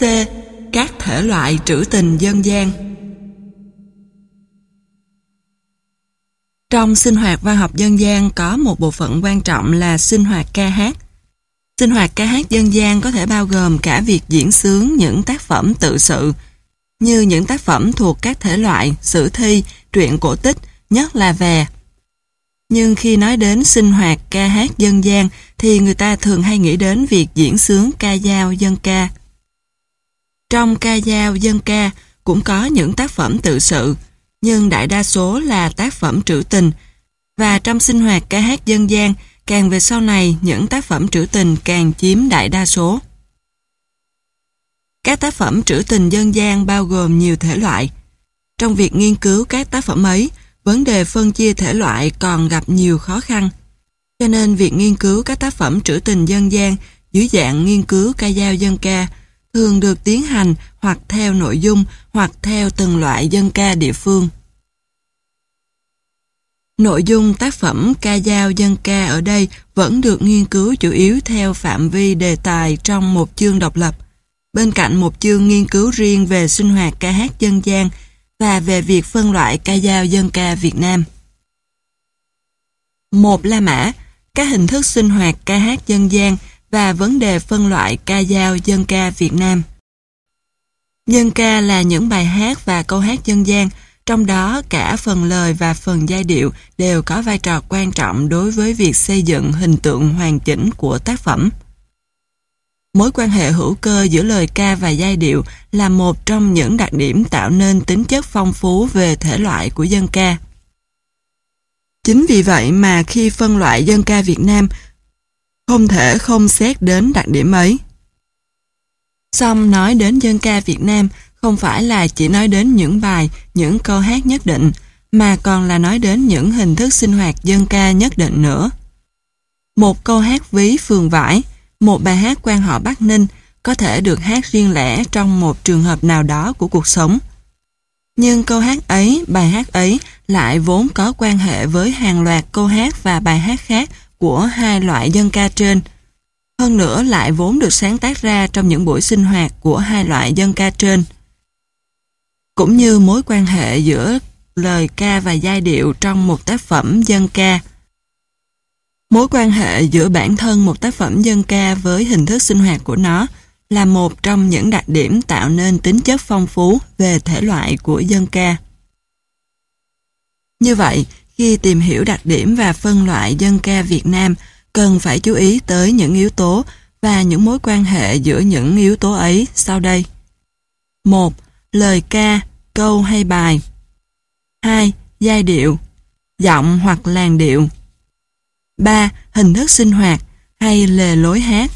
C. Các thể loại trữ tình dân gian. Trong sinh hoạt văn học dân gian có một bộ phận quan trọng là sinh hoạt ca hát. Sinh hoạt ca hát dân gian có thể bao gồm cả việc diễn xướng những tác phẩm tự sự, như những tác phẩm thuộc các thể loại sử thi, truyện cổ tích, nhất là về. Nhưng khi nói đến sinh hoạt ca hát dân gian thì người ta thường hay nghĩ đến việc diễn xướng ca dao dân ca. Trong ca dao dân ca cũng có những tác phẩm tự sự, nhưng đại đa số là tác phẩm trữ tình, và trong sinh hoạt ca hát dân gian, càng về sau này những tác phẩm trữ tình càng chiếm đại đa số. Các tác phẩm trữ tình dân gian bao gồm nhiều thể loại. Trong việc nghiên cứu các tác phẩm ấy, vấn đề phân chia thể loại còn gặp nhiều khó khăn. Cho nên việc nghiên cứu các tác phẩm trữ tình dân gian dưới dạng nghiên cứu ca dao dân ca thường được tiến hành hoặc theo nội dung hoặc theo từng loại dân ca địa phương. Nội dung tác phẩm ca dao dân ca ở đây vẫn được nghiên cứu chủ yếu theo phạm vi đề tài trong một chương độc lập, bên cạnh một chương nghiên cứu riêng về sinh hoạt ca hát dân gian và về việc phân loại ca dao dân ca Việt Nam. 1. La Mã, các hình thức sinh hoạt ca hát dân gian và vấn đề phân loại ca dao dân ca Việt Nam. Dân ca là những bài hát và câu hát dân gian, trong đó cả phần lời và phần giai điệu đều có vai trò quan trọng đối với việc xây dựng hình tượng hoàn chỉnh của tác phẩm. Mối quan hệ hữu cơ giữa lời ca và giai điệu là một trong những đặc điểm tạo nên tính chất phong phú về thể loại của dân ca. Chính vì vậy mà khi phân loại dân ca Việt Nam, không thể không xét đến đặc điểm ấy. Song nói đến dân ca Việt Nam không phải là chỉ nói đến những bài, những câu hát nhất định, mà còn là nói đến những hình thức sinh hoạt dân ca nhất định nữa. Một câu hát ví Phường Vải, một bài hát quan họ Bắc Ninh có thể được hát riêng lẻ trong một trường hợp nào đó của cuộc sống. Nhưng câu hát ấy, bài hát ấy lại vốn có quan hệ với hàng loạt câu hát và bài hát khác của hai loại dân ca trên. Hơn nữa lại vốn được sáng tác ra trong những buổi sinh hoạt của hai loại dân ca trên. Cũng như mối quan hệ giữa lời ca và giai điệu trong một tác phẩm dân ca. Mối quan hệ giữa bản thân một tác phẩm dân ca với hình thức sinh hoạt của nó là một trong những đặc điểm tạo nên tính chất phong phú về thể loại của dân ca. Như vậy, khi tìm hiểu đặc điểm và phân loại dân ca Việt Nam, cần phải chú ý tới những yếu tố và những mối quan hệ giữa những yếu tố ấy sau đây. 1. Lời ca, câu hay bài. 2. Giai điệu, giọng hoặc làn điệu. 3. Hình thức sinh hoạt hay lề lối hát.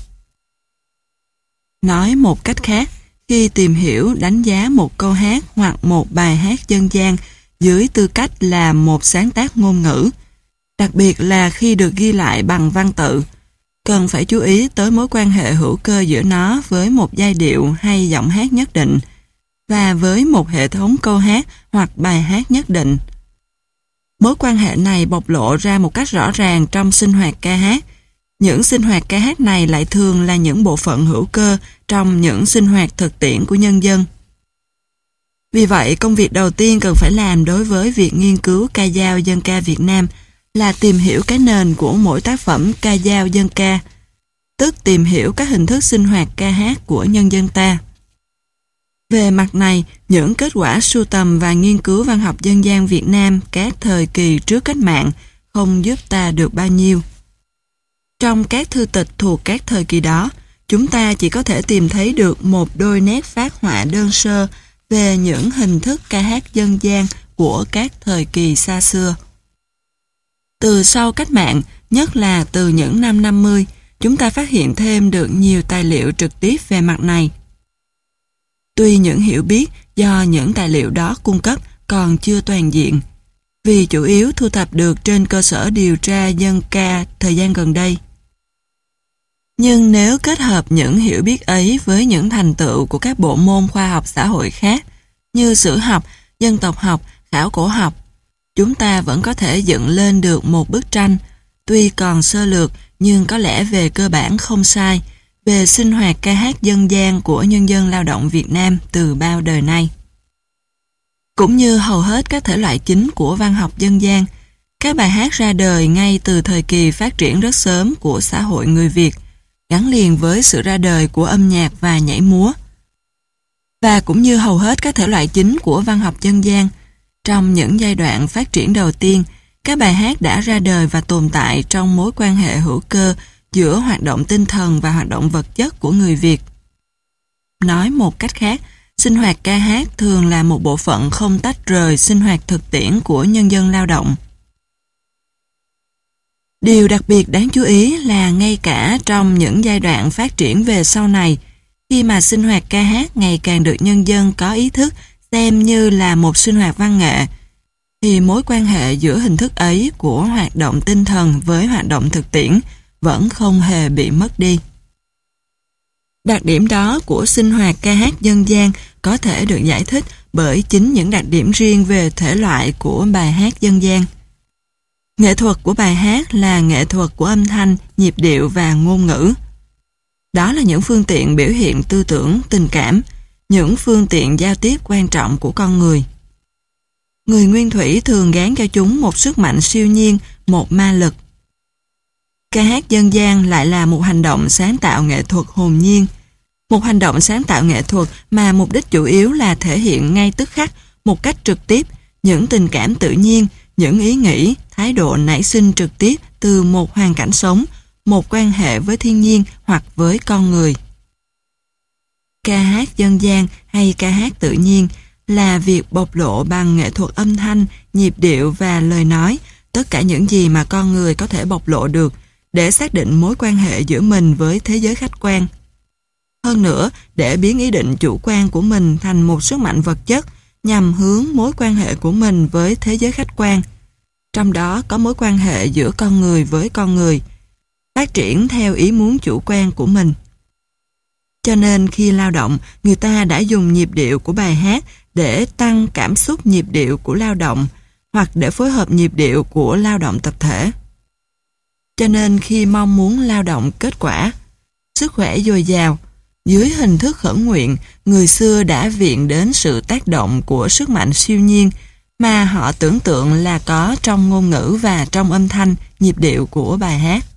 Nói một cách khác, khi tìm hiểu đánh giá một câu hát hoặc một bài hát dân gian dưới tư cách là một sáng tác ngôn ngữ, đặc biệt là khi được ghi lại bằng văn tự, cần phải chú ý tới mối quan hệ hữu cơ giữa nó với một giai điệu hay giọng hát nhất định và với một hệ thống câu hát hoặc bài hát nhất định. Mối quan hệ này bộc lộ ra một cách rõ ràng trong sinh hoạt ca hát. Những sinh hoạt ca hát này lại thường là những bộ phận hữu cơ trong những sinh hoạt thực tiễn của nhân dân. Vì vậy, công việc đầu tiên cần phải làm đối với việc nghiên cứu ca dao dân ca Việt Nam là tìm hiểu cái nền của mỗi tác phẩm ca dao dân ca, tức tìm hiểu các hình thức sinh hoạt ca hát của nhân dân ta. Về mặt này, những kết quả sưu tầm và nghiên cứu văn học dân gian Việt Nam các thời kỳ trước cách mạng không giúp ta được bao nhiêu. Trong các thư tịch thuộc các thời kỳ đó, chúng ta chỉ có thể tìm thấy được một đôi nét phác họa đơn sơ về những hình thức ca hát dân gian của các thời kỳ xa xưa. Từ sau cách mạng, nhất là từ những năm 50, chúng ta phát hiện thêm được nhiều tài liệu trực tiếp về mặt này. Tuy những hiểu biết do những tài liệu đó cung cấp còn chưa toàn diện, vì chủ yếu thu thập được trên cơ sở điều tra dân ca thời gian gần đây. Nhưng nếu kết hợp những hiểu biết ấy với những thành tựu của các bộ môn khoa học xã hội khác như sử học, dân tộc học, khảo cổ học, chúng ta vẫn có thể dựng lên được một bức tranh, tuy còn sơ lược nhưng có lẽ về cơ bản không sai, về sinh hoạt ca hát dân gian của nhân dân lao động Việt Nam từ bao đời nay. Cũng như hầu hết các thể loại chính của văn học dân gian, các bài hát ra đời ngay từ thời kỳ phát triển rất sớm của xã hội người Việt, gắn liền với sự ra đời của âm nhạc và nhảy múa. Và cũng như hầu hết các thể loại chính của văn học dân gian, trong những giai đoạn phát triển đầu tiên, các bài hát đã ra đời và tồn tại trong mối quan hệ hữu cơ giữa hoạt động tinh thần và hoạt động vật chất của người Việt. Nói một cách khác, sinh hoạt ca hát thường là một bộ phận không tách rời sinh hoạt thực tiễn của nhân dân lao động. Điều đặc biệt đáng chú ý là ngay cả trong những giai đoạn phát triển về sau này, khi mà sinh hoạt ca hát ngày càng được nhân dân có ý thức xem như là một sinh hoạt văn nghệ, thì mối quan hệ giữa hình thức ấy của hoạt động tinh thần với hoạt động thực tiễn vẫn không hề bị mất đi. Đặc điểm đó của sinh hoạt ca hát dân gian có thể được giải thích bởi chính những đặc điểm riêng về thể loại của bài hát dân gian. Nghệ thuật của bài hát là nghệ thuật của âm thanh, nhịp điệu và ngôn ngữ. Đó là những phương tiện biểu hiện tư tưởng, tình cảm, những phương tiện giao tiếp quan trọng của con người. Người nguyên thủy thường gán cho chúng một sức mạnh siêu nhiên, một ma lực. Ca hát dân gian lại là một hành động sáng tạo nghệ thuật hồn nhiên, một hành động sáng tạo nghệ thuật mà mục đích chủ yếu là thể hiện ngay tức khắc, một cách trực tiếp, những tình cảm tự nhiên, những ý nghĩ, thái độ nảy sinh trực tiếp từ một hoàn cảnh sống, một quan hệ với thiên nhiên hoặc với con người. Ca hát dân gian hay ca hát tự nhiên là việc bộc lộ bằng nghệ thuật âm thanh, nhịp điệu và lời nói tất cả những gì mà con người có thể bộc lộ được để xác định mối quan hệ giữa mình với thế giới khách quan. Hơn nữa, để biến ý định chủ quan của mình thành một sức mạnh vật chất nhằm hướng mối quan hệ của mình với thế giới khách quan. Trong đó có mối quan hệ giữa con người với con người, phát triển theo ý muốn chủ quan của mình. Cho nên khi lao động, người ta đã dùng nhịp điệu của bài hát để tăng cảm xúc nhịp điệu của lao động hoặc để phối hợp nhịp điệu của lao động tập thể. Cho nên khi mong muốn lao động kết quả, sức khỏe dồi dào, dưới hình thức khẩn nguyện, người xưa đã viện đến sự tác động của sức mạnh siêu nhiên mà họ tưởng tượng là có trong ngôn ngữ và trong âm thanh, nhịp điệu của bài hát.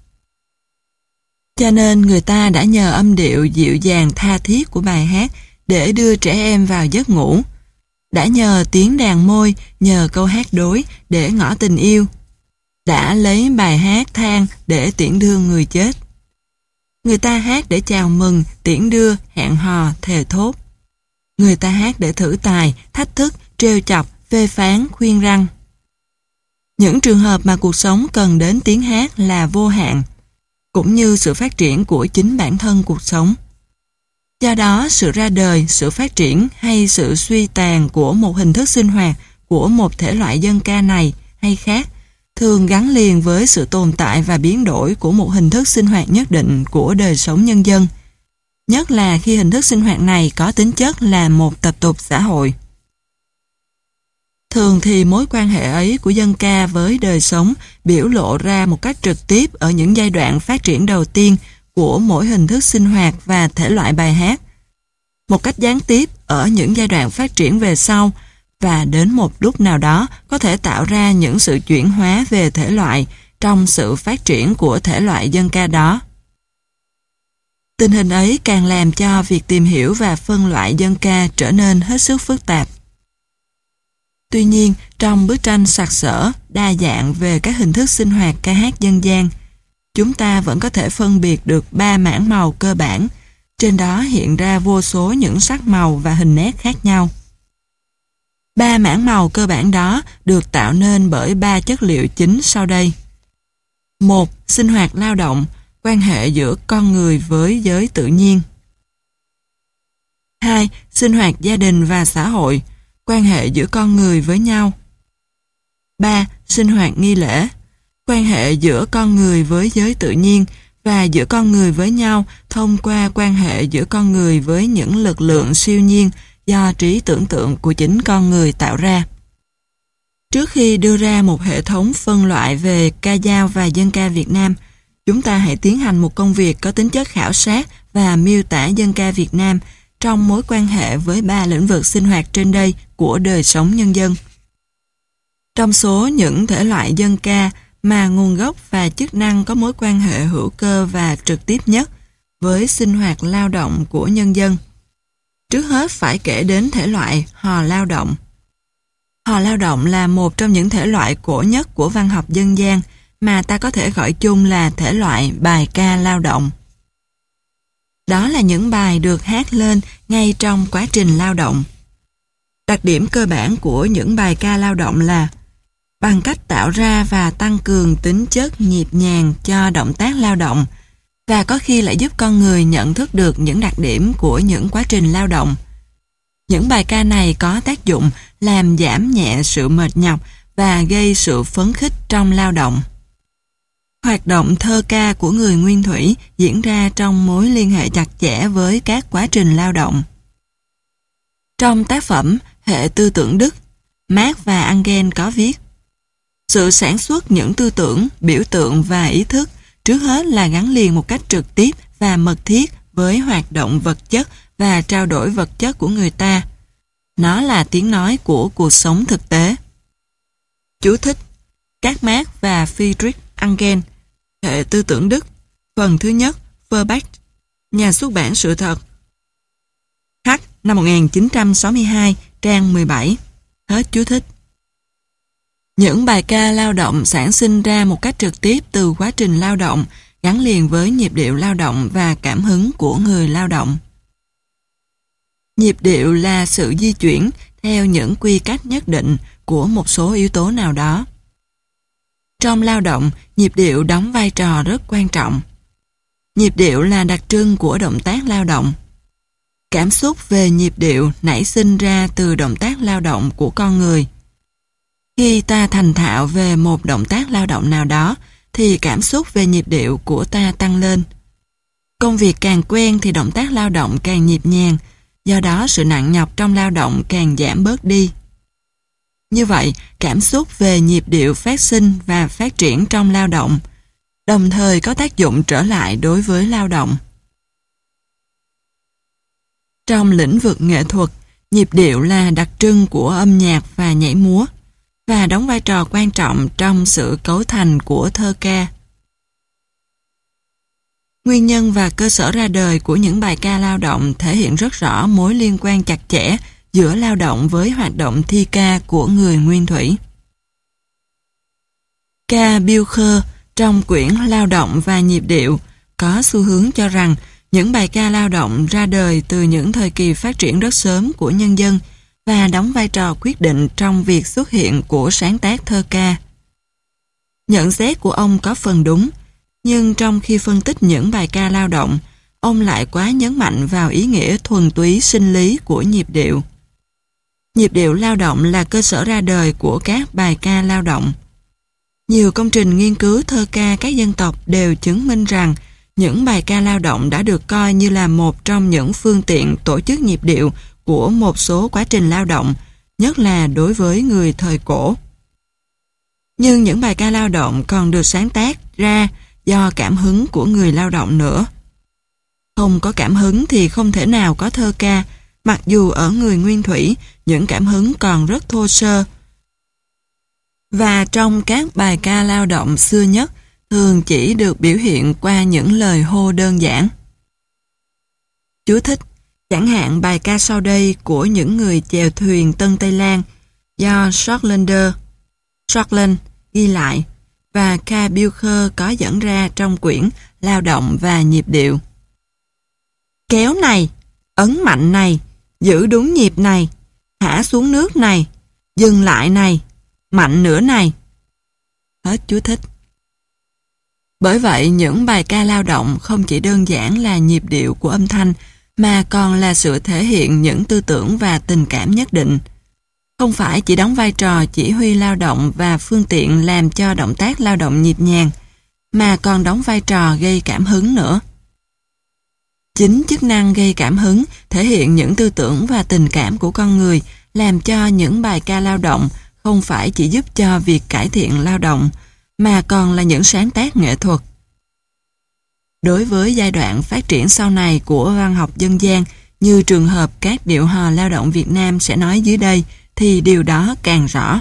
Cho nên người ta đã nhờ âm điệu dịu dàng tha thiết của bài hát để đưa trẻ em vào giấc ngủ, đã nhờ tiếng đàn môi, nhờ câu hát đối để ngỏ tình yêu, đã lấy bài hát than để tiễn đưa người chết. Người ta hát để chào mừng, tiễn đưa, hẹn hò, thề thốt. Người ta hát để thử tài, thách thức, trêu chọc, phê phán, khuyên răn. Những trường hợp mà cuộc sống cần đến tiếng hát là vô hạn, cũng như sự phát triển của chính bản thân cuộc sống. Do đó, sự ra đời, sự phát triển hay sự suy tàn của một hình thức sinh hoạt của một thể loại dân ca này hay khác thường gắn liền với sự tồn tại và biến đổi của một hình thức sinh hoạt nhất định của đời sống nhân dân, nhất là khi hình thức sinh hoạt này có tính chất là một tập tục xã hội. Thường thì mối quan hệ ấy của dân ca với đời sống biểu lộ ra một cách trực tiếp ở những giai đoạn phát triển đầu tiên của mỗi hình thức sinh hoạt và thể loại bài hát, một cách gián tiếp ở những giai đoạn phát triển về sau, và đến một lúc nào đó có thể tạo ra những sự chuyển hóa về thể loại trong sự phát triển của thể loại dân ca đó. Tình hình ấy càng làm cho việc tìm hiểu và phân loại dân ca trở nên hết sức phức tạp. Tuy nhiên, trong bức tranh sặc sỡ, đa dạng về các hình thức sinh hoạt ca hát dân gian, chúng ta vẫn có thể phân biệt được 3 mảng màu cơ bản, trên đó hiện ra vô số những sắc màu và hình nét khác nhau. 3 mảng màu cơ bản đó được tạo nên bởi 3 chất liệu chính sau đây. 1. Sinh hoạt lao động, quan hệ giữa con người với giới tự nhiên. 2. Sinh hoạt gia đình và xã hội, quan hệ giữa con người với nhau. 3. Sinh hoạt nghi lễ, quan hệ giữa con người với giới tự nhiên và giữa con người với nhau thông qua quan hệ giữa con người với những lực lượng siêu nhiên do trí tưởng tượng của chính con người tạo ra. Trước khi đưa ra một hệ thống phân loại về ca dao và dân ca Việt Nam, chúng ta hãy tiến hành một công việc có tính chất khảo sát và miêu tả dân ca Việt Nam trong mối quan hệ với 3 lĩnh vực sinh hoạt trên đây của đời sống nhân dân. Trong số những thể loại dân ca mà nguồn gốc và chức năng có mối quan hệ hữu cơ và trực tiếp nhất với sinh hoạt lao động của nhân dân, trước hết phải kể đến thể loại hò lao động. Hò lao động là một trong những thể loại cổ nhất của văn học dân gian mà ta có thể gọi chung là thể loại bài ca lao động. Đó là những bài được hát lên ngay trong quá trình lao động. Đặc điểm cơ bản của những bài ca lao động là bằng cách tạo ra và tăng cường tính chất nhịp nhàng cho động tác lao động, và có khi lại giúp con người nhận thức được những đặc điểm của những quá trình lao động. Những bài ca này có tác dụng làm giảm nhẹ sự mệt nhọc và gây sự phấn khích trong lao động. Hoạt động thơ ca của người nguyên thủy diễn ra trong mối liên hệ chặt chẽ với các quá trình lao động. Trong tác phẩm Hệ tư tưởng Đức, Marx và Engels có viết: sự sản xuất những tư tưởng, biểu tượng và ý thức trước hết là gắn liền một cách trực tiếp và mật thiết với hoạt động vật chất và trao đổi vật chất của người ta. Nó là tiếng nói của cuộc sống thực tế. Chú thích: Các Marx và Friedrich Engels, Hệ tư tưởng Đức, phần thứ nhất, Verbach, nhà xuất bản Sự thật, H, năm 1962, trang 17. Hết chú thích. Những bài ca lao động sản sinh ra một cách trực tiếp từ quá trình lao động, gắn liền với nhịp điệu lao động và cảm hứng của người lao động. Nhịp điệu là sự di chuyển theo những quy cách nhất định của một số yếu tố nào đó. Trong lao động, nhịp điệu đóng vai trò rất quan trọng. Nhịp điệu là đặc trưng của động tác lao động. Cảm xúc về nhịp điệu nảy sinh ra từ động tác lao động của con người. Khi ta thành thạo về một động tác lao động nào đó, thì cảm xúc về nhịp điệu của ta tăng lên. Công việc càng quen thì động tác lao động càng nhịp nhàng, do đó sự nặng nhọc trong lao động càng giảm bớt đi. Như vậy, cảm xúc về nhịp điệu phát sinh và phát triển trong lao động, đồng thời có tác dụng trở lại đối với lao động. Trong lĩnh vực nghệ thuật, nhịp điệu là đặc trưng của âm nhạc và nhảy múa, và đóng vai trò quan trọng trong sự cấu thành của thơ ca. Nguyên nhân và cơ sở ra đời của những bài ca lao động thể hiện rất rõ mối liên quan chặt chẽ giữa lao động với hoạt động thi ca của người nguyên thủy. K. Blücher trong quyển Lao động và nhịp điệu có xu hướng cho rằng những bài ca lao động ra đời từ những thời kỳ phát triển rất sớm của nhân dân và đóng vai trò quyết định trong việc xuất hiện của sáng tác thơ ca. Nhận xét của ông có phần đúng, nhưng trong khi phân tích những bài ca lao động, ông lại quá nhấn mạnh vào ý nghĩa thuần túy sinh lý của nhịp điệu. Nhịp điệu lao động là cơ sở ra đời của các bài ca lao động. Nhiều công trình nghiên cứu thơ ca các dân tộc đều chứng minh rằng những bài ca lao động đã được coi như là một trong những phương tiện tổ chức nhịp điệu của một số quá trình lao động, nhất là đối với người thời cổ. Nhưng những bài ca lao động còn được sáng tác ra do cảm hứng của người lao động nữa. Không có cảm hứng thì không thể nào có thơ ca, mặc dù ở người nguyên thủy những cảm hứng còn rất thô sơ. Và trong các bài ca lao động xưa nhất thường chỉ được biểu hiện qua những lời hô đơn giản. Chú thích: chẳng hạn bài ca sau đây của những người chèo thuyền Tân Tây Lan do Scotland ghi lại và K. Blücher có dẫn ra trong quyển Lao động và nhịp điệu. Kéo này, ấn mạnh này, giữ đúng nhịp này, thả xuống nước này, dừng lại này, mạnh nữa này. Hết chú thích. Bởi vậy, những bài ca lao động không chỉ đơn giản là nhịp điệu của âm thanh, mà còn là sự thể hiện những tư tưởng và tình cảm nhất định. Không phải chỉ đóng vai trò chỉ huy lao động và phương tiện làm cho động tác lao động nhịp nhàng, mà còn đóng vai trò gây cảm hứng nữa. Chính chức năng gây cảm hứng thể hiện những tư tưởng và tình cảm của con người, làm cho những bài ca lao động không phải chỉ giúp cho việc cải thiện lao động, mà còn là những sáng tác nghệ thuật. Đối với giai đoạn phát triển sau này của văn học dân gian, như trường hợp các điệu hò lao động Việt Nam sẽ nói dưới đây, thì điều đó càng rõ.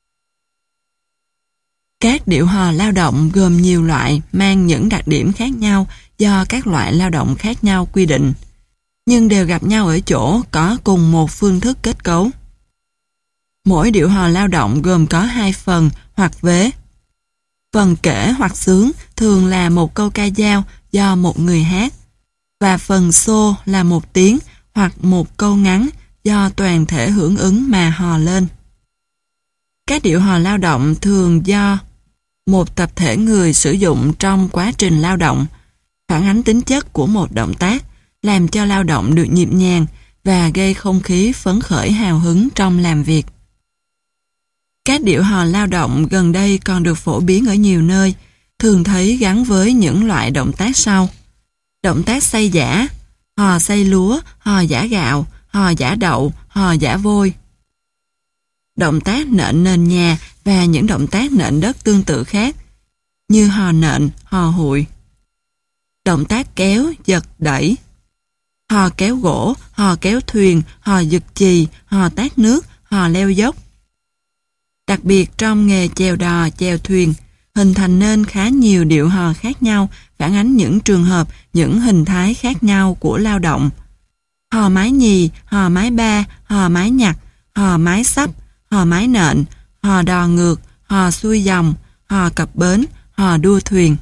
Các điệu hò lao động gồm nhiều loại mang những đặc điểm khác nhau do các loại lao động khác nhau quy định, nhưng đều gặp nhau ở chỗ có cùng một phương thức kết cấu. Mỗi điệu hò lao động gồm có 2 phần hoặc vế. Phần kể hoặc xướng thường là một câu ca dao do một người hát, và phần xô là một tiếng hoặc một câu ngắn do toàn thể hưởng ứng mà hò lên. Các điệu hò lao động thường do một tập thể người sử dụng trong quá trình lao động, phản ánh tính chất của một động tác, làm cho lao động được nhịp nhàng và gây không khí phấn khởi hào hứng trong làm việc. Các điệu hò lao động gần đây còn được phổ biến ở nhiều nơi, thường thấy gắn với những loại động tác sau: động tác xay giã, hò xay lúa, hò giã gạo, hò giã đậu, hò giã vôi. Động tác nện nền nhà và những động tác nện đất tương tự khác, như hò nện, hò hụi. Động tác kéo, giật, đẩy. Hò kéo gỗ, hò kéo thuyền, hò giật chì, hò tát nước, hò leo dốc. Đặc biệt trong nghề chèo đò, chèo thuyền, hình thành nên khá nhiều điệu hò khác nhau, phản ánh những trường hợp, những hình thái khác nhau của lao động. Hò mái nhì, hò mái ba, hò mái nhặt, hò mái sắp, hò mái nện, hò đò ngược, hò xuôi dòng, hò cập bến, hò đua thuyền.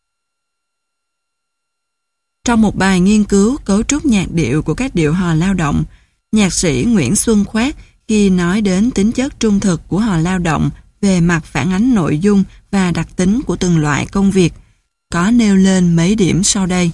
Trong một bài nghiên cứu cấu trúc nhạc điệu của các điệu hò lao động, nhạc sĩ Nguyễn Xuân Khoát khi nói đến tính chất trung thực của hò lao động về mặt phản ánh nội dung và đặc tính của từng loại công việc, có nêu lên mấy điểm sau đây.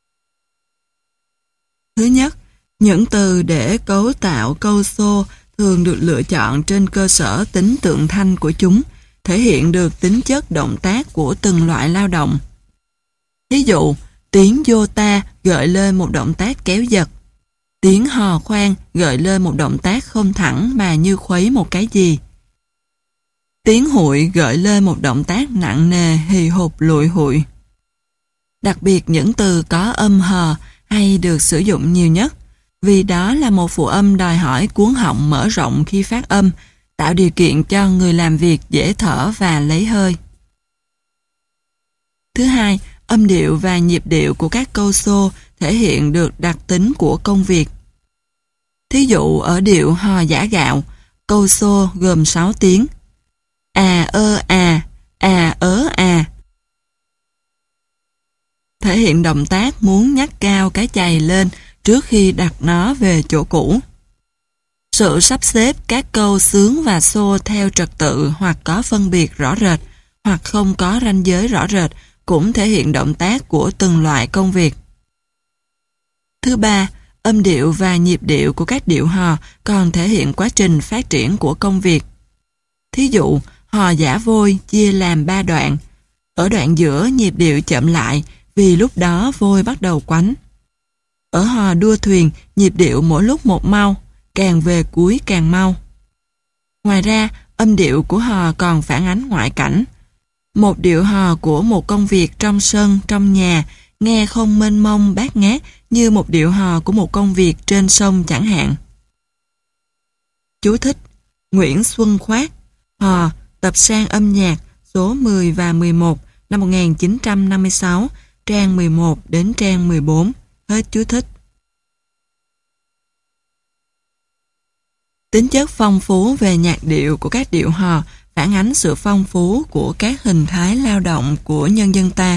Thứ nhất, những từ để cấu tạo câu xô thường được lựa chọn trên cơ sở tính tượng thanh của chúng, thể hiện được tính chất động tác của từng loại lao động. Ví dụ, tiếng vô ta gợi lên một động tác kéo giật, tiếng hò khoan gợi lên một động tác không thẳng mà như khuấy một cái gì. Tiếng hụi gợi lên một động tác nặng nề hì hục lụi hụi. Đặc biệt những từ có âm hò hay được sử dụng nhiều nhất, vì đó là một phụ âm đòi hỏi cuống họng mở rộng khi phát âm, tạo điều kiện cho người làm việc dễ thở và lấy hơi. Thứ hai, âm điệu và nhịp điệu của các câu xô thể hiện được đặc tính của công việc. Thí dụ ở điệu hò giã gạo, câu xô gồm 6 tiếng: à ơ à ớ à. Thể hiện động tác muốn nhắc cao cái chày lên trước khi đặt nó về chỗ cũ. Sự sắp xếp các câu xướng và xô theo trật tự hoặc có phân biệt rõ rệt, hoặc không có ranh giới rõ rệt, cũng thể hiện động tác của từng loại công việc. Thứ ba, âm điệu và nhịp điệu của các điệu hò còn thể hiện quá trình phát triển của công việc. Thí dụ, hò giã vôi chia làm 3 đoạn. Ở đoạn giữa nhịp điệu chậm lại vì lúc đó vôi bắt đầu quánh. Ở hò đua thuyền, nhịp điệu mỗi lúc một mau, càng về cuối càng mau. Ngoài ra, âm điệu của hò còn phản ánh ngoại cảnh. Một điệu hò của một công việc trong sân, trong nhà, nghe không mênh mông bát ngát như một điệu hò của một công việc trên sông chẳng hạn. Chú thích: Nguyễn Xuân Khoát, Hò, tập san âm nhạc, số 10 và 11, năm 1956, trang 11 đến trang 14. Hết chú thích. Tính chất phong phú về nhạc điệu của các điệu hò phản ánh sự phong phú của các hình thái lao động của nhân dân ta.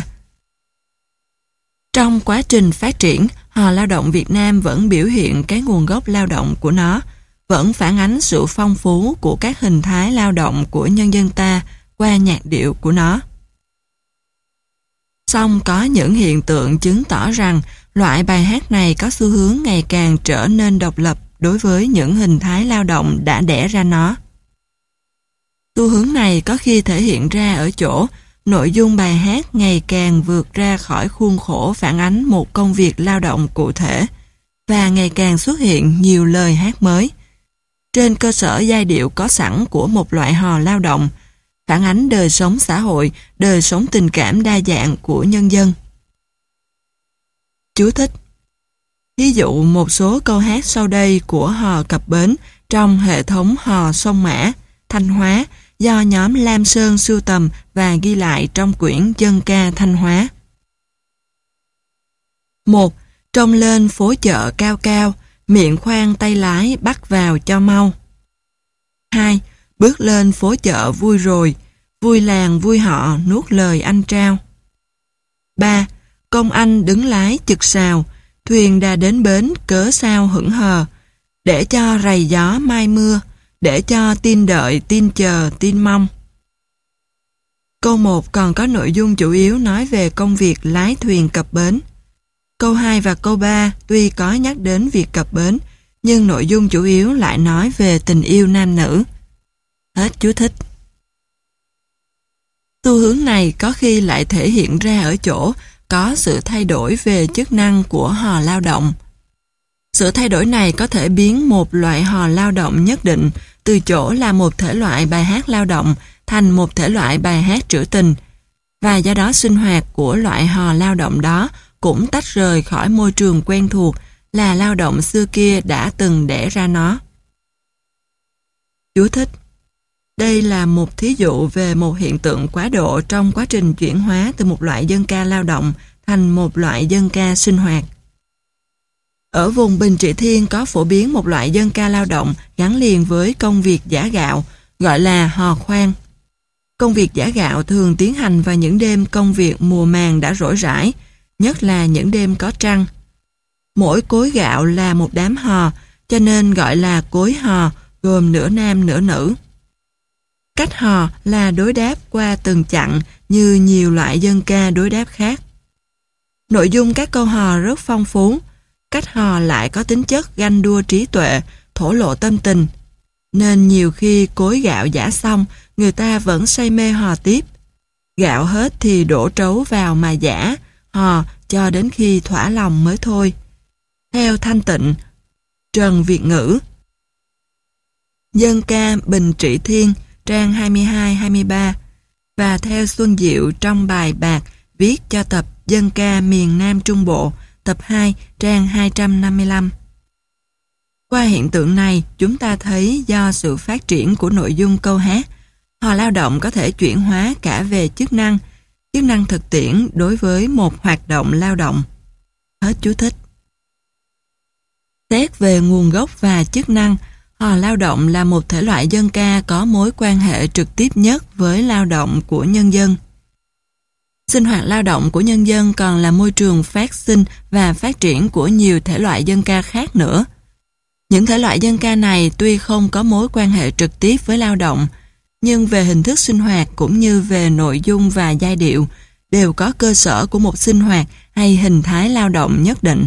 Trong quá trình phát triển, hò lao động Việt Nam vẫn biểu hiện cái nguồn gốc lao động của nó, vẫn phản ánh sự phong phú của các hình thái lao động của nhân dân ta qua nhạc điệu của nó. Song có những hiện tượng chứng tỏ rằng loại bài hát này có xu hướng ngày càng trở nên độc lập đối với những hình thái lao động đã đẻ ra nó. Xu hướng này có khi thể hiện ra ở chỗ nội dung bài hát ngày càng vượt ra khỏi khuôn khổ phản ánh một công việc lao động cụ thể và ngày càng xuất hiện nhiều lời hát mới. Trên cơ sở giai điệu có sẵn của một loại hò lao động, phản ánh đời sống xã hội, đời sống tình cảm đa dạng của nhân dân. Chú thích. Ví dụ một số câu hát sau đây của hò cập bến trong hệ thống hò sông Mã, Thanh Hóa do nhóm Lam Sơn sưu tầm và ghi lại trong quyển Dân ca Thanh Hóa. 1. Trông lên phố chợ cao cao, miệng khoan tay lái bắt vào cho mau. 2. Bước lên phố chợ vui rồi, vui làng vui họ nuốt lời anh trao. 3. Công anh đứng lái chực sào, thuyền đã đến bến cớ sao hững hờ, để cho rầy gió mai mưa, để cho tin đợi, tin chờ, tin mong. Câu 1 còn có nội dung chủ yếu nói về công việc lái thuyền cập bến. Câu 2 và câu 3 tuy có nhắc đến việc cập bến, nhưng nội dung chủ yếu lại nói về tình yêu nam nữ. Hết chú thích. Xu hướng này có khi lại thể hiện ra ở chỗ có sự thay đổi về chức năng của hò lao động. Sự thay đổi này có thể biến một loại hò lao động nhất định từ chỗ là một thể loại bài hát lao động thành một thể loại bài hát trữ tình, và do đó sinh hoạt của loại hò lao động đó cũng tách rời khỏi môi trường quen thuộc là lao động xưa kia đã từng đẻ ra nó. Chú thích. Đây là một thí dụ về một hiện tượng quá độ trong quá trình chuyển hóa từ một loại dân ca lao động thành một loại dân ca sinh hoạt. Ở vùng Bình Trị Thiên có phổ biến một loại dân ca lao động gắn liền với công việc giã gạo, gọi là hò khoan. Công việc giã gạo thường tiến hành vào những đêm công việc mùa màng đã rỗi rãi, nhất là những đêm có trăng. Mỗi cối gạo là một đám hò, cho nên gọi là cối hò, gồm nửa nam nửa nữ. Cách hò là đối đáp qua từng chặng như nhiều loại dân ca đối đáp khác. Nội dung các câu hò rất phong phú, cách hò lại có tính chất ganh đua trí tuệ, thổ lộ tâm tình, nên nhiều khi cối gạo giã xong, người ta vẫn say mê hò tiếp. Gạo hết thì đổ trấu vào mà giã, hò cho đến khi thỏa lòng mới thôi. Theo Thanh Tịnh, Trần Việt Ngữ, Dân ca Bình Trị Thiên, trang 22-23, và theo Xuân Diệu trong bài bạc viết cho tập Dân ca miền Nam Trung Bộ, tập 2, trang 255. Qua hiện tượng này, chúng ta thấy do sự phát triển của nội dung câu hát, hò lao động có thể chuyển hóa cả về chức năng thực tiễn đối với một hoạt động lao động. Hết chú thích. Xét về nguồn gốc và chức năng, hò lao động là một thể loại dân ca có mối quan hệ trực tiếp nhất với lao động của nhân dân. Sinh hoạt lao động của nhân dân còn là môi trường phát sinh và phát triển của nhiều thể loại dân ca khác nữa. Những thể loại dân ca này tuy không có mối quan hệ trực tiếp với lao động, nhưng về hình thức sinh hoạt cũng như về nội dung và giai điệu đều có cơ sở của một sinh hoạt hay hình thái lao động nhất định.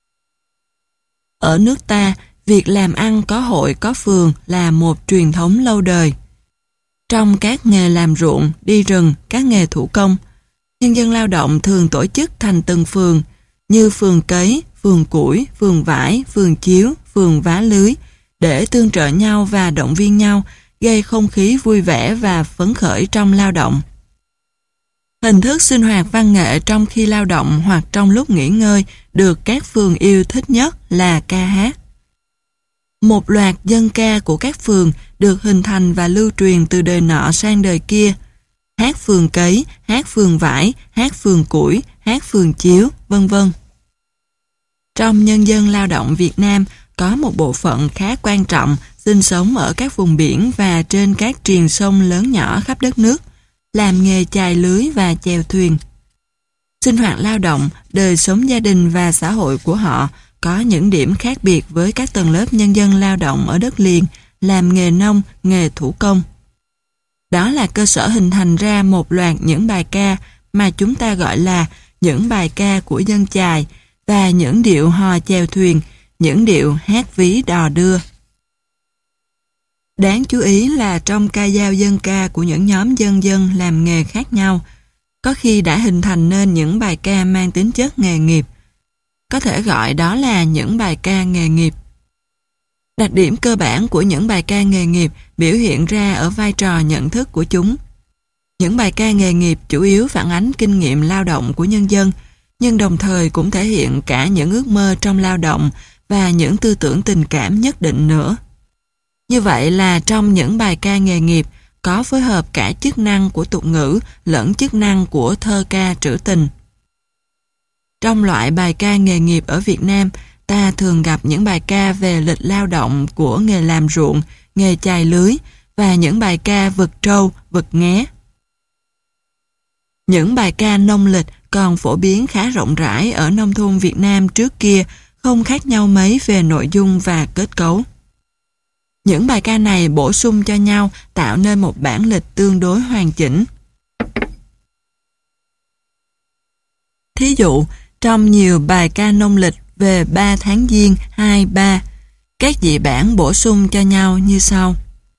Ở nước ta, việc làm ăn có hội có phường là một truyền thống lâu đời. Trong các nghề làm ruộng, đi rừng, các nghề thủ công, nhân dân lao động thường tổ chức thành từng phường như phường cấy, phường củi, phường vải, phường chiếu, phường vá lưới để tương trợ nhau và động viên nhau, gây không khí vui vẻ và phấn khởi trong lao động. Hình thức sinh hoạt văn nghệ trong khi lao động hoặc trong lúc nghỉ ngơi được các phường yêu thích nhất là ca hát. Một loạt dân ca của các phường được hình thành và lưu truyền từ đời nọ sang đời kia. Hát phường cấy, hát phường vải, hát phường củi, hát phường chiếu, vân vân. Trong nhân dân lao động Việt Nam có một bộ phận khá quan trọng sinh sống ở các vùng biển và trên các triền sông lớn nhỏ khắp đất nước, làm nghề chài lưới và chèo thuyền. Sinh hoạt lao động, đời sống gia đình và xã hội của họ có những điểm khác biệt với các tầng lớp nhân dân lao động ở đất liền, làm nghề nông, nghề thủ công. Đó là cơ sở hình thành ra một loạt những bài ca mà chúng ta gọi là những bài ca của dân chài và những điệu hò chèo thuyền, những điệu hát ví đò đưa. Đáng chú ý là trong ca dao dân ca của những nhóm dân dân làm nghề khác nhau, có khi đã hình thành nên những bài ca mang tính chất nghề nghiệp. Có thể gọi đó là những bài ca nghề nghiệp. Đặc điểm cơ bản của những bài ca nghề nghiệp biểu hiện ra ở vai trò nhận thức của chúng. Những bài ca nghề nghiệp chủ yếu phản ánh kinh nghiệm lao động của nhân dân, nhưng đồng thời cũng thể hiện cả những ước mơ trong lao động và những tư tưởng tình cảm nhất định nữa. Như vậy là trong những bài ca nghề nghiệp có phối hợp cả chức năng của tục ngữ lẫn chức năng của thơ ca trữ tình. Trong loại bài ca nghề nghiệp ở Việt Nam, ta thường gặp những bài ca về lịch lao động của nghề làm ruộng, nghề chài lưới và những bài ca vực trâu, vực nghé. Những bài ca nông lịch còn phổ biến khá rộng rãi ở nông thôn Việt Nam trước kia, không khác nhau mấy về nội dung và kết cấu. Những bài ca này bổ sung cho nhau tạo nên một bản lịch tương đối hoàn chỉnh. Thí dụ, trong nhiều bài ca nông lịch về 3 tháng Giêng 2-3, các dị bản bổ sung cho nhau như sau.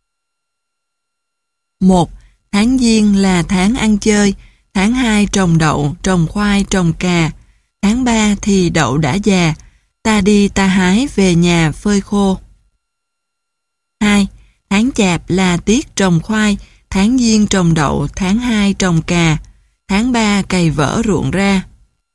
1. Tháng Giêng là tháng ăn chơi, tháng 2 trồng đậu, trồng khoai, trồng cà, tháng 3 thì đậu đã già, ta đi ta hái về nhà phơi khô. 2. Tháng Chạp là tiết trồng khoai, tháng Giêng trồng đậu, tháng 2 trồng cà, tháng 3 cày vỡ ruộng ra.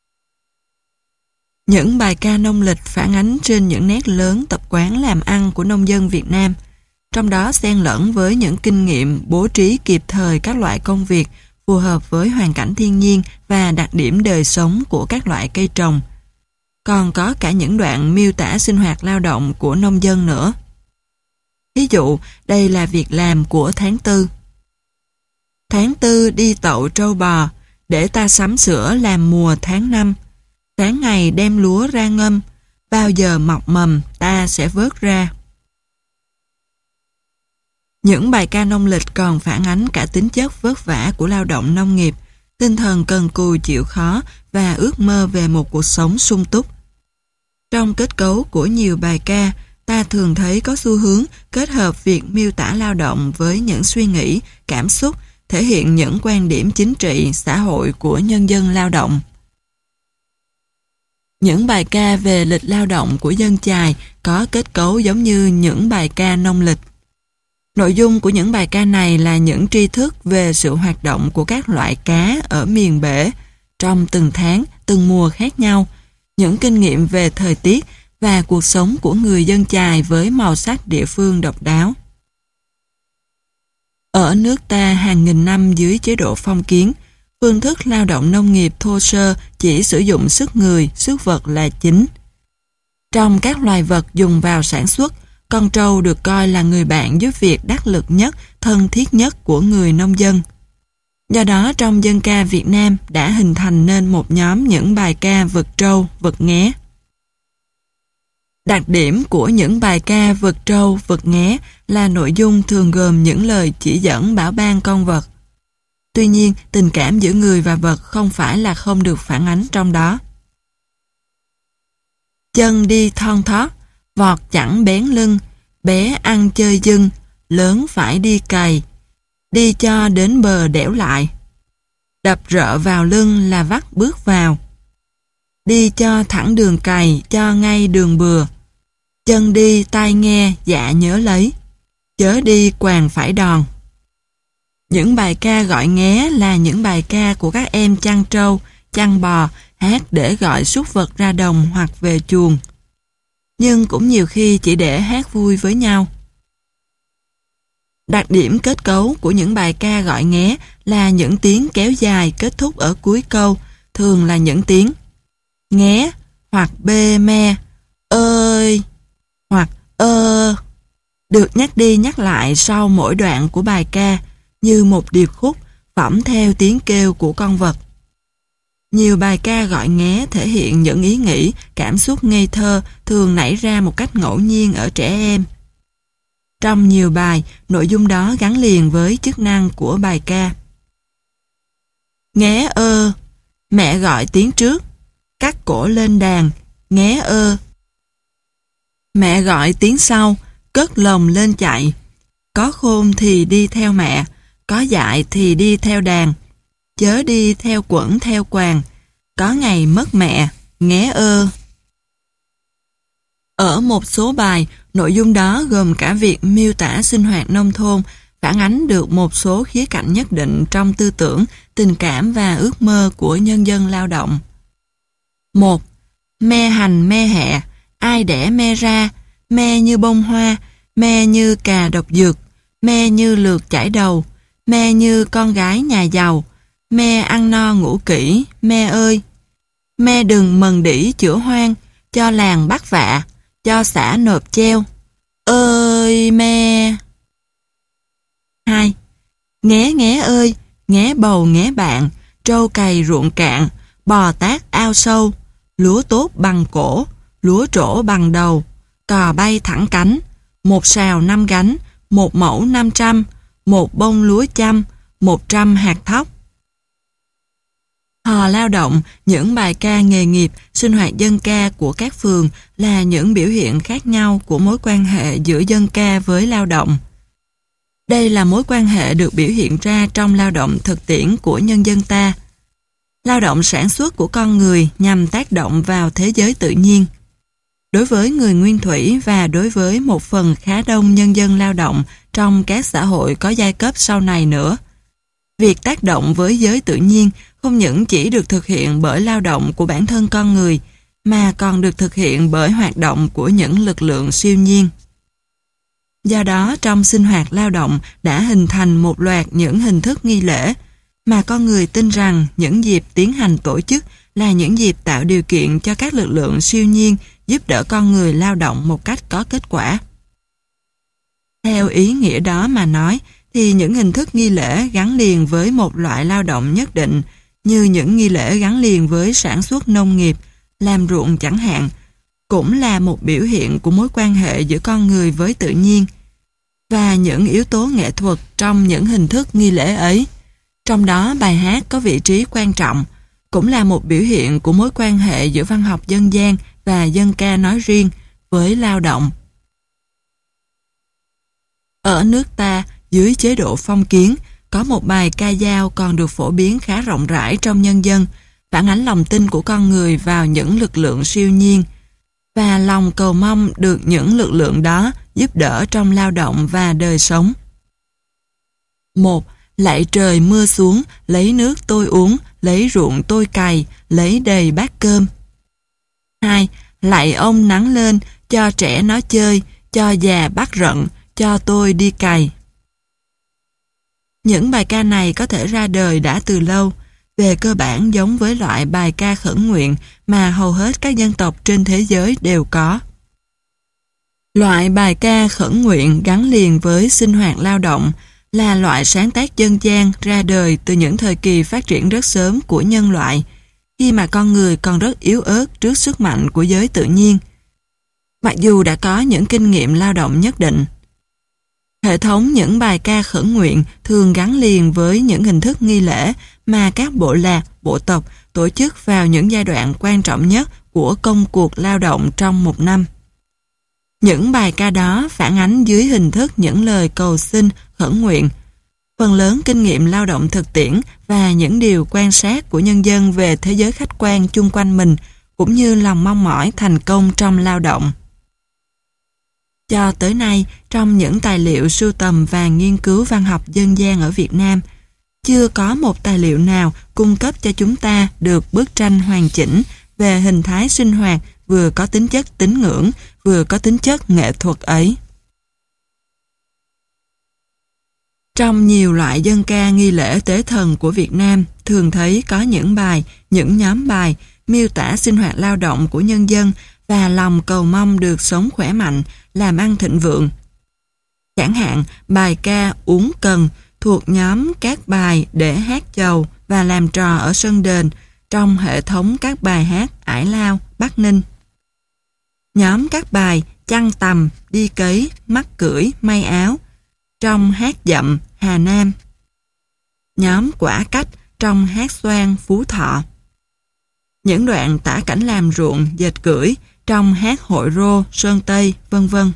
Những bài ca nông lịch phản ánh trên những nét lớn tập quán làm ăn của nông dân Việt Nam, trong đó xen lẫn với những kinh nghiệm bố trí kịp thời các loại công việc phù hợp với hoàn cảnh thiên nhiên và đặc điểm đời sống của các loại cây trồng. Còn có cả những đoạn miêu tả sinh hoạt lao động của nông dân nữa. Ví dụ, đây là việc làm của tháng 4. Tháng 4 đi tậu trâu bò, để ta sắm sửa làm mùa tháng 5. Sáng ngày đem lúa ra ngâm, bao giờ mọc mầm ta sẽ vớt ra. Những bài ca nông lịch còn phản ánh cả tính chất vất vả của lao động nông nghiệp, tinh thần cần cù chịu khó và ước mơ về một cuộc sống sung túc. Trong kết cấu của nhiều bài ca, ta thường thấy có xu hướng kết hợp việc miêu tả lao động với những suy nghĩ, cảm xúc, thể hiện những quan điểm chính trị, xã hội của nhân dân lao động. Những bài ca về lịch lao động của dân chài có kết cấu giống như những bài ca nông lịch. Nội dung của những bài ca này là những tri thức về sự hoạt động của các loại cá ở miền bể trong từng tháng, từng mùa khác nhau, những kinh nghiệm về thời tiết và cuộc sống của người dân chài với màu sắc địa phương độc đáo. Ở nước ta hàng nghìn năm dưới chế độ phong kiến, phương thức lao động nông nghiệp thô sơ chỉ sử dụng sức người, sức vật là chính. Trong các loài vật dùng vào sản xuất, con trâu được coi là người bạn giúp việc đắc lực nhất, thân thiết nhất của người nông dân. Do đó trong dân ca Việt Nam đã hình thành nên một nhóm những bài ca vực trâu, vực nghé. Đặc điểm của những bài ca vực trâu, vực nghé là nội dung thường gồm những lời chỉ dẫn bảo ban con vật. Tuy nhiên, tình cảm giữa người và vật không phải là không được phản ánh trong đó. Chân đi thon thót, vọt chẳng bén lưng, bé ăn chơi dưng, lớn phải đi cày, đi cho đến bờ đẽo lại. Đập rợ vào lưng là vắt bước vào. Đi cho thẳng đường cày, cho ngay đường bừa. Chân đi tai nghe, dạ nhớ lấy, chớ đi quàng phải đòn. Những bài ca gọi nghé là những bài ca của các em chăn trâu, chăn bò, hát để gọi súc vật ra đồng hoặc về chuồng. Nhưng cũng nhiều khi chỉ để hát vui với nhau. Đặc điểm kết cấu của những bài ca gọi nghé là những tiếng kéo dài kết thúc ở cuối câu, thường là những tiếng nghé hoặc bê me, ơi hoặc được nhắc đi nhắc lại sau mỗi đoạn của bài ca như một điệp khúc phỏng theo tiếng kêu của con vật. Nhiều bài ca gọi nghé thể hiện những ý nghĩ, cảm xúc ngây thơ thường nảy ra một cách ngẫu nhiên ở trẻ em. Trong nhiều bài, nội dung đó gắn liền với chức năng của bài ca. Nghé ơ, mẹ gọi tiếng trước, cắt cổ lên đàn, nghé ơ. Mẹ gọi tiếng sau, cất lồng lên chạy, có khôn thì đi theo mẹ, có dại thì đi theo đàn, chớ đi theo quẩn theo quàng, có ngày mất mẹ, nghé ơ. Ở một số bài, nội dung đó gồm cả việc miêu tả sinh hoạt nông thôn, phản ánh được một số khía cạnh nhất định trong tư tưởng, tình cảm và ước mơ của nhân dân lao động. 1. Me hành me hẹ, ai đẻ me ra, me như bông hoa, me như cà độc dược, me như lược chải đầu, me như con gái nhà giàu, me ăn no ngủ kỹ, me ơi. Me đừng mần đỉ chữa hoang, cho làng bắt vạ, cho xã nộp treo. Ơi me. 2. Nghé nghé ơi, nghé bầu nghé bạn, trâu cày ruộng cạn, bò tát ao sâu, lúa tốt bằng cổ, lúa trổ bằng đầu, cò bay thẳng cánh, một sào 5 gánh, một mẫu 500, một bông lúa chăm, 100 hạt thóc. Hò lao động, những bài ca nghề nghiệp, sinh hoạt dân ca của các phường là những biểu hiện khác nhau của mối quan hệ giữa dân ca với lao động. Đây là mối quan hệ được biểu hiện ra trong lao động thực tiễn của nhân dân ta. Lao động sản xuất của con người nhằm tác động vào thế giới tự nhiên. Đối với người nguyên thủy và đối với một phần khá đông nhân dân lao động trong các xã hội có giai cấp sau này nữa, việc tác động với giới tự nhiên không những chỉ được thực hiện bởi lao động của bản thân con người, mà còn được thực hiện bởi hoạt động của những lực lượng siêu nhiên. Do đó, trong sinh hoạt lao động đã hình thành một loạt những hình thức nghi lễ, mà con người tin rằng những dịp tiến hành tổ chức là những dịp tạo điều kiện cho các lực lượng siêu nhiên giúp đỡ con người lao động một cách có kết quả. Theo ý nghĩa đó mà nói, thì những hình thức nghi lễ gắn liền với một loại lao động nhất định, như những nghi lễ gắn liền với sản xuất nông nghiệp, làm ruộng chẳng hạn, cũng là một biểu hiện của mối quan hệ giữa con người với tự nhiên. Và những yếu tố nghệ thuật trong những hình thức nghi lễ ấy, trong đó bài hát có vị trí quan trọng, cũng là một biểu hiện của mối quan hệ giữa văn học dân gian và dân ca nói riêng với lao động. Ở nước ta, dưới chế độ phong kiến, có một bài ca dao còn được phổ biến khá rộng rãi trong nhân dân, phản ánh lòng tin của con người vào những lực lượng siêu nhiên, và lòng cầu mong được những lực lượng đó giúp đỡ trong lao động và đời sống. 1. Lạy trời mưa xuống, lấy nước tôi uống, lấy ruộng tôi cày, lấy đầy bát cơm. 2. Lạy ông nắng lên, cho trẻ nó chơi, cho già bắt rận, cho tôi đi cày. Những bài ca này có thể ra đời đã từ lâu, về cơ bản giống với loại bài ca khẩn nguyện mà hầu hết các dân tộc trên thế giới đều có. Loại bài ca khẩn nguyện gắn liền với sinh hoạt lao động là loại sáng tác dân gian ra đời từ những thời kỳ phát triển rất sớm của nhân loại, khi mà con người còn rất yếu ớt trước sức mạnh của giới tự nhiên, mặc dù đã có những kinh nghiệm lao động nhất định. Hệ thống những bài ca khẩn nguyện thường gắn liền với những hình thức nghi lễ mà các bộ lạc, bộ tộc tổ chức vào những giai đoạn quan trọng nhất của công cuộc lao động trong một năm. Những bài ca đó phản ánh dưới hình thức những lời cầu xin, khẩn nguyện, phần lớn kinh nghiệm lao động thực tiễn và những điều quan sát của nhân dân về thế giới khách quan chung quanh mình, cũng như lòng mong mỏi thành công trong lao động. Cho tới nay, trong những tài liệu sưu tầm và nghiên cứu văn học dân gian ở Việt Nam, chưa có một tài liệu nào cung cấp cho chúng ta được bức tranh hoàn chỉnh về hình thái sinh hoạt vừa có tính chất tín ngưỡng, vừa có tính chất nghệ thuật ấy. Trong nhiều loại dân ca nghi lễ tế thần của Việt Nam, thường thấy có những bài, những nhóm bài miêu tả sinh hoạt lao động của nhân dân và lòng cầu mong được sống khỏe mạnh, làm ăn thịnh vượng. Chẳng hạn, bài ca Uống Cần thuộc nhóm các bài để hát chầu và làm trò ở sân đền trong hệ thống các bài hát Ải Lao, Bắc Ninh. Nhóm các bài Chăn Tầm, Đi Cấy, Mắc Cưỡi, May Áo trong hát Dậm, Hà Nam. Nhóm Quả Cách trong hát Xoan, Phú Thọ. Những đoạn tả cảnh làm ruộng, dệt cưỡi trong hát Hội Rô, Sơn Tây, vân vân.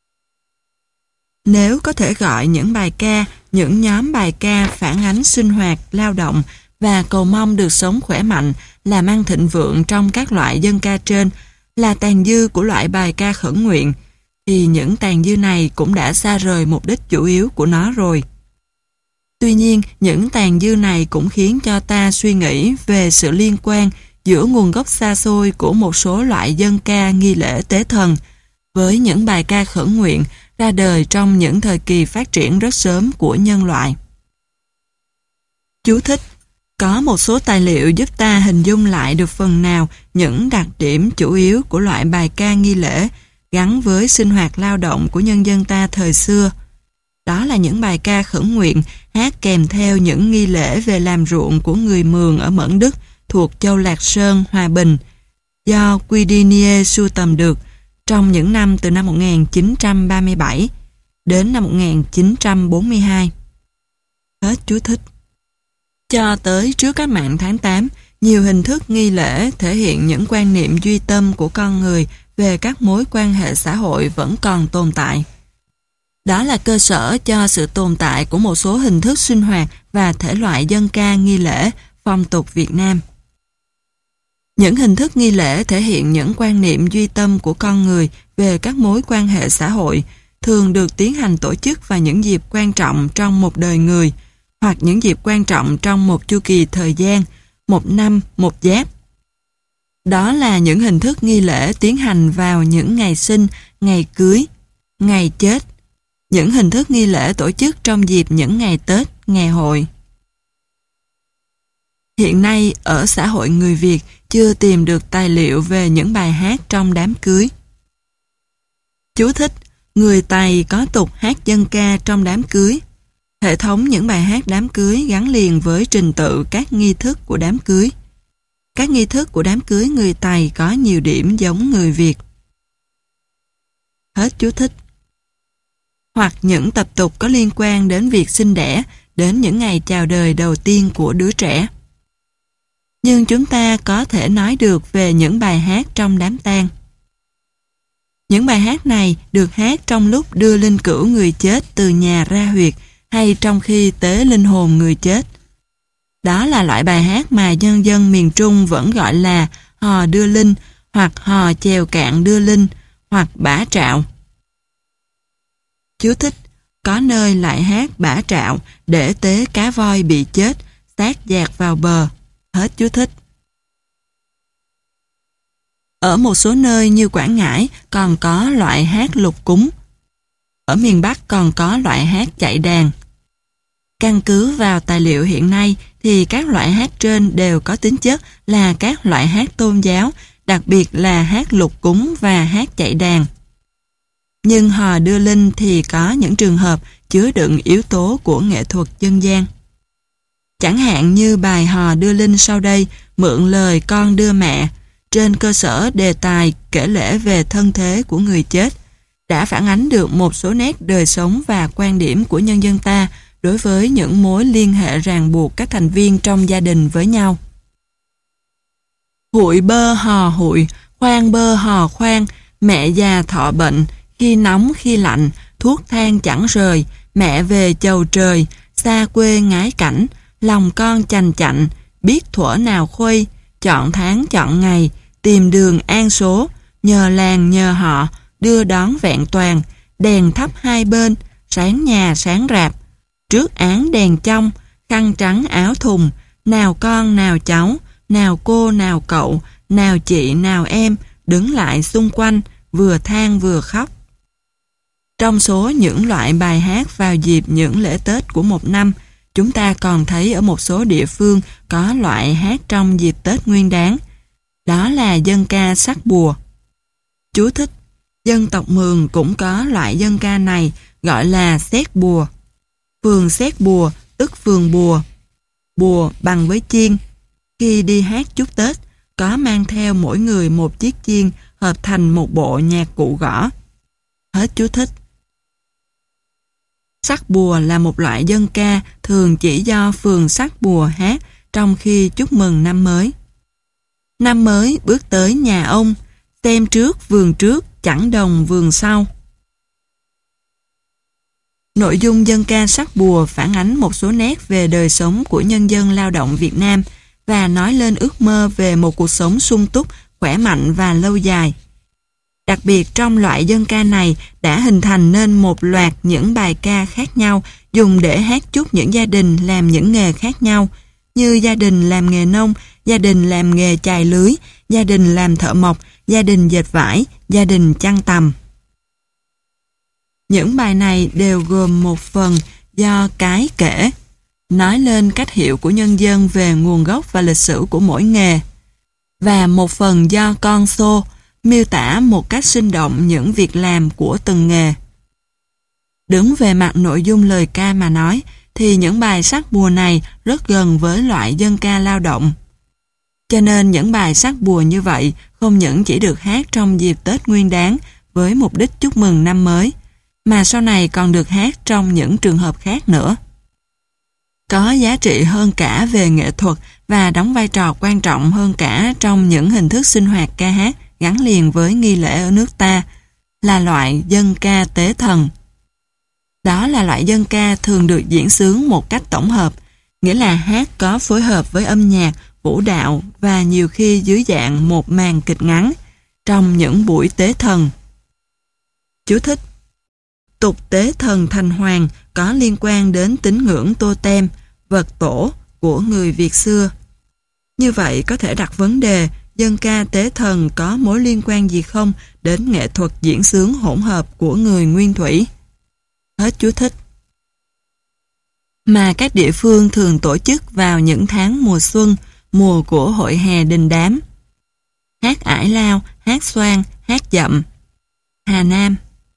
Nếu có thể gọi những bài ca, những nhóm bài ca phản ánh sinh hoạt, lao động và cầu mong được sống khỏe mạnh, làm ăn thịnh vượng trong các loại dân ca trên là tàn dư của loại bài ca khẩn nguyện, thì những tàn dư này cũng đã xa rời mục đích chủ yếu của nó rồi. Tuy nhiên, những tàn dư này cũng khiến cho ta suy nghĩ về sự liên quan giữa nguồn gốc xa xôi của một số loại dân ca nghi lễ tế thần, với những bài ca khẩn nguyện ra đời trong những thời kỳ phát triển rất sớm của nhân loại. Chú thích: có một số tài liệu giúp ta hình dung lại được phần nào những đặc điểm chủ yếu của loại bài ca nghi lễ gắn với sinh hoạt lao động của nhân dân ta thời xưa. Đó là những bài ca khẩn nguyện hát kèm theo những nghi lễ về làm ruộng của người Mường ở Mẫn Đức thuộc châu Lạc Sơn, Hòa Bình, do Quidinie sưu tầm được trong những năm từ năm 1937 đến năm 1942. Hết chú thích. Cho tới trước cách mạng tháng 8, nhiều hình thức nghi lễ thể hiện những quan niệm duy tâm của con người về các mối quan hệ xã hội vẫn còn tồn tại. Đó là cơ sở cho sự tồn tại của một số hình thức sinh hoạt và thể loại dân ca nghi lễ, phong tục Việt Nam. Những hình thức nghi lễ thể hiện những quan niệm duy tâm của con người về các mối quan hệ xã hội, thường được tiến hành tổ chức vào những dịp quan trọng trong một đời người, hoặc những dịp quan trọng trong một chu kỳ thời gian, một năm, một giáp. Đó là những hình thức nghi lễ tiến hành vào những ngày sinh, ngày cưới, ngày chết. Những hình thức nghi lễ tổ chức trong dịp những ngày Tết, ngày hội. Hiện nay, ở xã hội người Việt chưa tìm được tài liệu về những bài hát trong đám cưới. Chú thích: người Tày có tục hát dân ca trong đám cưới. Hệ thống những bài hát đám cưới gắn liền với trình tự các nghi thức của đám cưới. Các nghi thức của đám cưới người Tày có nhiều điểm giống người Việt. Hết chú thích. Hoặc những tập tục có liên quan đến việc sinh đẻ, đến những ngày chào đời đầu tiên của đứa trẻ. Nhưng chúng ta có thể nói được về những bài hát trong đám tang. Những bài hát này được hát trong lúc đưa linh cữu người chết từ nhà ra huyệt hay trong khi tế linh hồn người chết. Đó là loại bài hát mà nhân dân miền Trung vẫn gọi là hò đưa linh, hoặc hò chèo cạn đưa linh, hoặc bả trạo. Chú thích: có nơi lại hát bả trạo để tế cá voi bị chết, xác dạt vào bờ. Hết chú thích. Ở một số nơi như Quảng Ngãi còn có loại hát lục cúng. Ở miền Bắc còn có loại hát chạy đàn. Căn cứ vào tài liệu hiện nay thì các loại hát trên đều có tính chất là các loại hát tôn giáo, đặc biệt là hát lục cúng và hát chạy đàn. Nhưng hò đưa linh thì có những trường hợp chứa đựng yếu tố của nghệ thuật dân gian. Chẳng hạn như bài hò đưa linh sau đây mượn lời con đưa mẹ, trên cơ sở đề tài kể lể về thân thế của người chết, đã phản ánh được một số nét đời sống và quan điểm của nhân dân ta đối với những mối liên hệ ràng buộc các thành viên trong gia đình với nhau. Hụi bơ hò hụi, khoan bơ hò khoan, mẹ già thọ bệnh, khi nóng khi lạnh, thuốc thang chẳng rời, mẹ về chầu trời, xa quê ngái cảnh, lòng con chành chạnh, biết thuở nào khuây, chọn tháng chọn ngày, tìm đường an số, nhờ làng nhờ họ, đưa đón vẹn toàn, đèn thắp hai bên, sáng nhà sáng rạp, trước án đèn trong, khăn trắng áo thùng, nào con nào cháu, nào cô nào cậu, nào chị nào em, đứng lại xung quanh, vừa than vừa khóc. Trong số những loại bài hát vào dịp những lễ Tết của một năm, chúng ta còn thấy ở một số địa phương có loại hát trong dịp Tết Nguyên Đán. Đó là dân ca sắc bùa. Chú thích: dân tộc Mường cũng có loại dân ca này gọi là xét bùa. Phường xét bùa tức phường bùa. Bùa bằng với chiên. Khi đi hát chúc Tết, có mang theo mỗi người một chiếc chiên hợp thành một bộ nhạc cụ gõ. Hết chú thích. Sắc bùa là một loại dân ca thường chỉ do phường sắc bùa hát trong khi chúc mừng năm mới. Năm mới bước tới nhà ông, xem trước, chẳng đồng vườn sau. Nội dung dân ca sắc bùa phản ánh một số nét về đời sống của nhân dân lao động Việt Nam và nói lên ước mơ về một cuộc sống sung túc, khỏe mạnh và lâu dài. Đặc biệt trong loại dân ca này đã hình thành nên một loạt những bài ca khác nhau dùng để hát chúc những gia đình làm những nghề khác nhau, như gia đình làm nghề nông, gia đình làm nghề chài lưới, gia đình làm thợ mộc, gia đình dệt vải, gia đình chăn tằm. Những bài này đều gồm một phần do cái kể, nói lên cách hiểu của nhân dân về nguồn gốc và lịch sử của mỗi nghề, và một phần do con xô, miêu tả một cách sinh động những việc làm của từng nghề. Đứng về mặt nội dung lời ca mà nói, thì những bài sắc bùa này rất gần với loại dân ca lao động. Cho nên những bài sắc bùa như vậy không những chỉ được hát trong dịp Tết Nguyên Đán với mục đích chúc mừng năm mới, mà sau này còn được hát trong những trường hợp khác nữa. Có giá trị hơn cả về nghệ thuật và đóng vai trò quan trọng hơn cả trong những hình thức sinh hoạt ca hát gắn liền với nghi lễ ở nước ta, là loại dân ca tế thần. Đó là loại dân ca thường được diễn xướng một cách tổng hợp, nghĩa là hát có phối hợp với âm nhạc, vũ đạo và nhiều khi dưới dạng một màn kịch ngắn trong những buổi tế thần. Chú thích: tục tế thần thành hoàng có liên quan đến tín ngưỡng totem, vật tổ của người Việt xưa. Như vậy có thể đặt vấn đề dân ca tế thần có mối liên quan gì không đến nghệ thuật diễn xướng hỗn hợp của người Nguyên Thủy. Hết chú thích. Mà các địa phương thường tổ chức vào những tháng mùa xuân, mùa của hội hè đình đám. Hát ải lao, hát xoan, hát dậm. Hà Nam.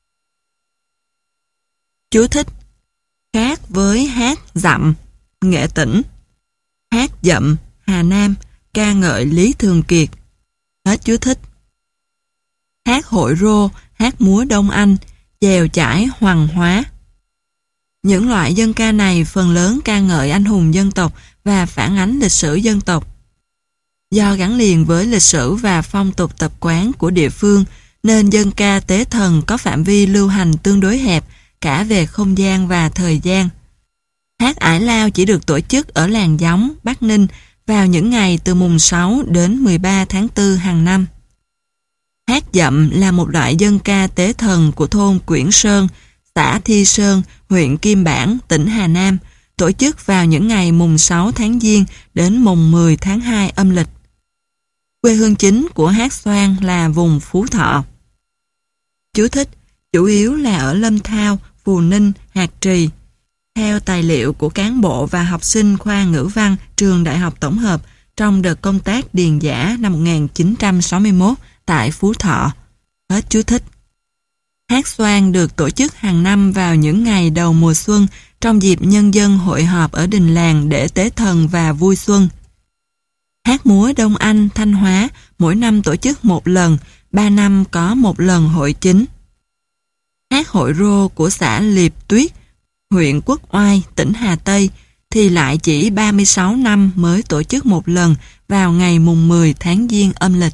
Chú thích: khác với hát dậm, Nghệ Tĩnh. Hát dậm, Hà Nam, ca ngợi Lý Thường Kiệt. Hết chú thích. Hát hội rô, hát múa Đông Anh, chèo chải Hoàng Hóa. Những loại dân ca này phần lớn ca ngợi anh hùng dân tộc và phản ánh lịch sử dân tộc. Do gắn liền với lịch sử và phong tục tập quán của địa phương, nên dân ca tế thần có phạm vi lưu hành tương đối hẹp cả về không gian và thời gian. Hát ải lao chỉ được tổ chức ở làng Gióng, Bắc Ninh vào những ngày từ mùng 6 đến 13 tháng 4 hàng năm. Hát dậm là một loại dân ca tế thần của thôn Quyển Sơn, xã Thi Sơn, huyện Kim Bảng, tỉnh Hà Nam, tổ chức vào những ngày mùng 6 tháng Giêng đến mùng 10 tháng 2 âm lịch. Quê hương chính của hát xoan là vùng Phú Thọ. Chú thích: chủ yếu là ở Lâm Thao, Phù Ninh, Hạt Trì. Theo tài liệu của cán bộ và học sinh khoa ngữ văn trường Đại học Tổng hợp trong đợt công tác điền dã năm 1961 tại Phú Thọ. Hết chú thích. Hát xoan được tổ chức hàng năm vào những ngày đầu mùa xuân trong dịp nhân dân hội họp ở đình làng để tế thần và vui xuân. Hát múa Đông Anh, Thanh Hóa mỗi năm tổ chức một lần, 3 năm có một lần hội chính. Hát hội rô của xã Liệp Tuyết, huyện Quốc Oai, tỉnh Hà Tây thì lại chỉ 36 năm mới tổ chức một lần vào ngày mùng 10 tháng Giêng âm lịch.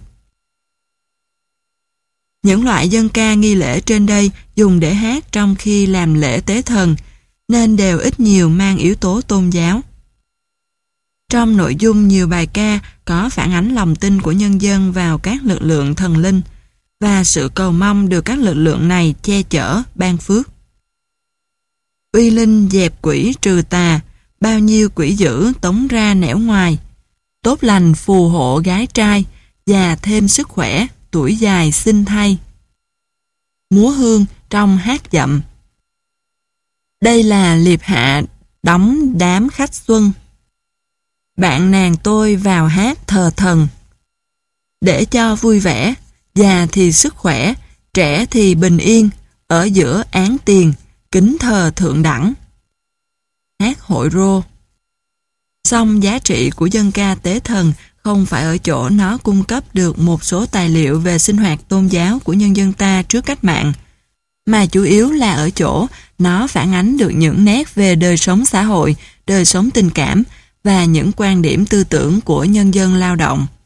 Những loại dân ca nghi lễ trên đây dùng để hát trong khi làm lễ tế thần, nên đều ít nhiều mang yếu tố tôn giáo. Trong nội dung nhiều bài ca có phản ánh lòng tin của nhân dân vào các lực lượng thần linh và sự cầu mong được các lực lượng này che chở, ban phước. Uy linh dẹp quỷ trừ tà, bao nhiêu quỷ dữ tống ra nẻo ngoài. Tốt lành phù hộ gái trai, già thêm sức khỏe, tuổi dài xinh thay. Múa hương trong hát dậm. Đây là liệp hạ đóng đám khách xuân. Bạn nàng tôi vào hát thờ thần. Để cho vui vẻ, già thì sức khỏe, trẻ thì bình yên, ở giữa án tiền, kính thờ thượng đẳng. Hát hội rô. Song giá trị của dân ca tế thần không phải ở chỗ nó cung cấp được một số tài liệu về sinh hoạt tôn giáo của nhân dân ta trước cách mạng, mà chủ yếu là ở chỗ nó phản ánh được những nét về đời sống xã hội, đời sống tình cảm và những quan điểm tư tưởng của nhân dân lao động.